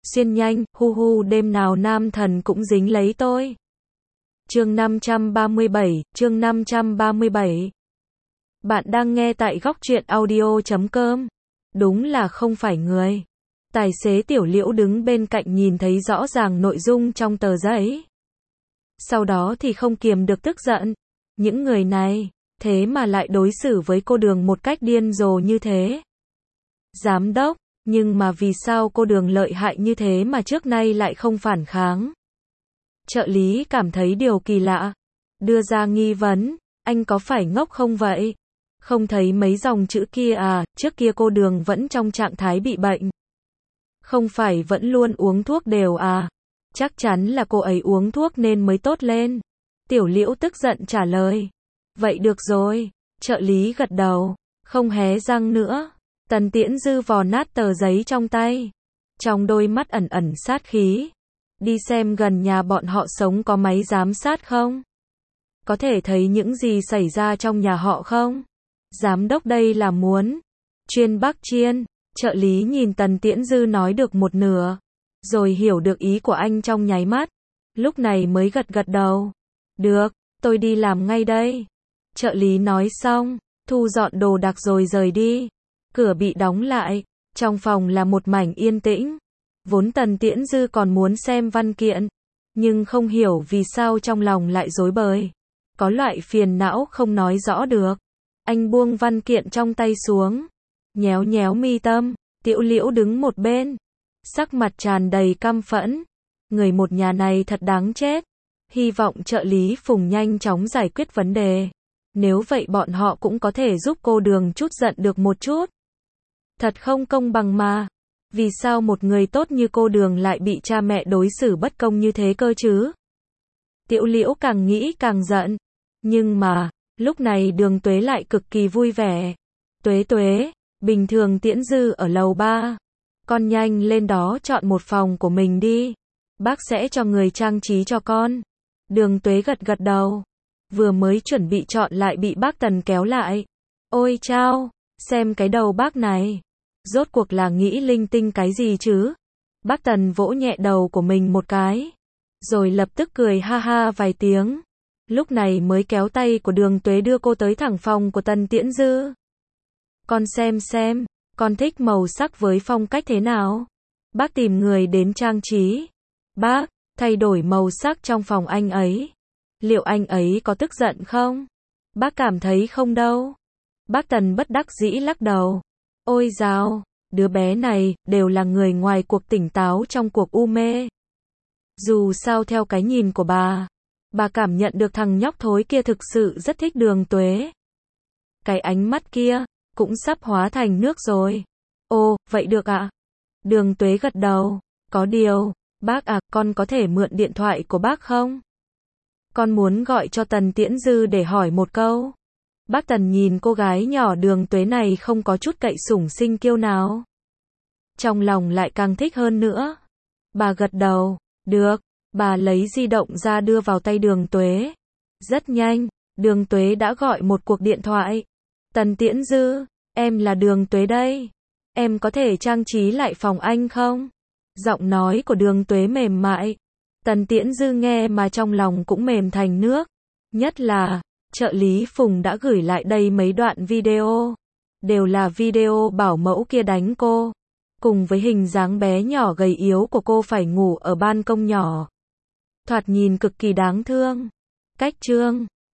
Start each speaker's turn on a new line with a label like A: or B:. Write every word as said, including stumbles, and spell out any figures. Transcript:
A: xuyên nhanh, hu hu đêm nào nam thần cũng dính lấy tôi. Chương năm trăm ba mươi bảy, chương năm trăm ba mươi bảy. Bạn đang nghe tại góc truyện audio chấm com. Đúng là không phải người. Tài xế Tiểu Liễu đứng bên cạnh nhìn thấy rõ ràng nội dung trong tờ giấy. Sau đó thì không kiềm được tức giận. Những người này, thế mà lại đối xử với cô Đường một cách điên rồ như thế. Giám đốc, nhưng mà vì sao cô Đường lợi hại như thế mà trước nay lại không phản kháng? Trợ lý cảm thấy điều kỳ lạ, đưa ra nghi vấn, anh có phải ngốc không vậy? Không thấy mấy dòng chữ kia à, trước kia cô Đường vẫn trong trạng thái bị bệnh. Không phải vẫn luôn uống thuốc đều à? Chắc chắn là cô ấy uống thuốc nên mới tốt lên. Tiểu Liễu tức giận trả lời. Vậy được rồi, trợ lý gật đầu, không hé răng nữa. Tần Tiễn Dư vò nát tờ giấy trong tay, trong đôi mắt ẩn ẩn sát khí. Đi xem gần nhà bọn họ sống có máy giám sát không? Có thể thấy những gì xảy ra trong nhà họ không? Giám đốc đây là muốn chuyên Bắc Chiên. Trợ lý nhìn Tần Tiễn Dư nói được một nửa, rồi hiểu được ý của anh trong nháy mắt. Lúc này mới gật gật đầu. Được, tôi đi làm ngay đây. Trợ lý nói xong, thu dọn đồ đạc rồi rời đi. Cửa bị đóng lại, trong phòng là một mảnh yên tĩnh. Vốn Tần Tiễn Dư còn muốn xem văn kiện, nhưng không hiểu vì sao trong lòng lại rối bời. Có loại phiền não không nói rõ được. Anh buông văn kiện trong tay xuống, nhéo nhéo mi tâm. Tiểu Liễu đứng một bên, sắc mặt tràn đầy căm phẫn. Người một nhà này thật đáng chết. Hy vọng trợ lý Phùng nhanh chóng giải quyết vấn đề. Nếu vậy bọn họ cũng có thể giúp cô Đường chút giận được một chút. Thật không công bằng mà. Vì sao một người tốt như cô Đường lại bị cha mẹ đối xử bất công như thế cơ chứ? Tiểu Liễu càng nghĩ càng giận. Nhưng mà, lúc này Đường Tuế lại cực kỳ vui vẻ. Tuế Tuế, bình thường Tiễn Dư ở lầu ba. Con nhanh lên đó chọn một phòng của mình đi. Bác sẽ cho người trang trí cho con. Đường Tuế gật gật đầu. Vừa mới chuẩn bị chọn lại bị bác Tần kéo lại. Ôi chao, xem cái đầu bác này. Rốt cuộc là nghĩ linh tinh cái gì chứ? Bác Tần vỗ nhẹ đầu của mình một cái, rồi lập tức cười ha ha vài tiếng. Lúc này mới kéo tay của Đường Tuế đưa cô tới thẳng phòng của Tần Tiễn Dư. Con xem xem, con thích màu sắc với phong cách thế nào? Bác tìm người đến trang trí. Bác, thay đổi màu sắc trong phòng anh ấy. Liệu anh ấy có tức giận không? Bác cảm thấy không đâu. Bác Tần bất đắc dĩ lắc đầu. Ôi dào, đứa bé này, đều là người ngoài cuộc tỉnh táo trong cuộc u mê. Dù sao theo cái nhìn của bà, bà cảm nhận được thằng nhóc thối kia thực sự rất thích Đường Tuế. Cái ánh mắt kia, cũng sắp hóa thành nước rồi. Ồ, vậy được ạ. Đường Tuế gật đầu. Có điều, bác à, con có thể mượn điện thoại của bác không? Con muốn gọi cho Tần Tiễn Dư để hỏi một câu. Bác Tần nhìn cô gái nhỏ Đường Tuế này không có chút cậy sủng sinh kiêu nào. Trong lòng lại càng thích hơn nữa. Bà gật đầu. Được. Bà lấy di động ra đưa vào tay Đường Tuế. Rất nhanh, Đường Tuế đã gọi một cuộc điện thoại. Tần Tiễn Dư, em là Đường Tuế đây. Em có thể trang trí lại phòng anh không? Giọng nói của Đường Tuế mềm mại. Tần Tiễn Dư nghe mà trong lòng cũng mềm thành nước. Nhất là, trợ lý Phùng đã gửi lại đây mấy đoạn video. Đều là video bảo mẫu kia đánh cô. Cùng với hình dáng bé nhỏ gầy yếu của cô phải ngủ ở ban công nhỏ. Thoạt nhìn cực kỳ đáng thương. Cách chương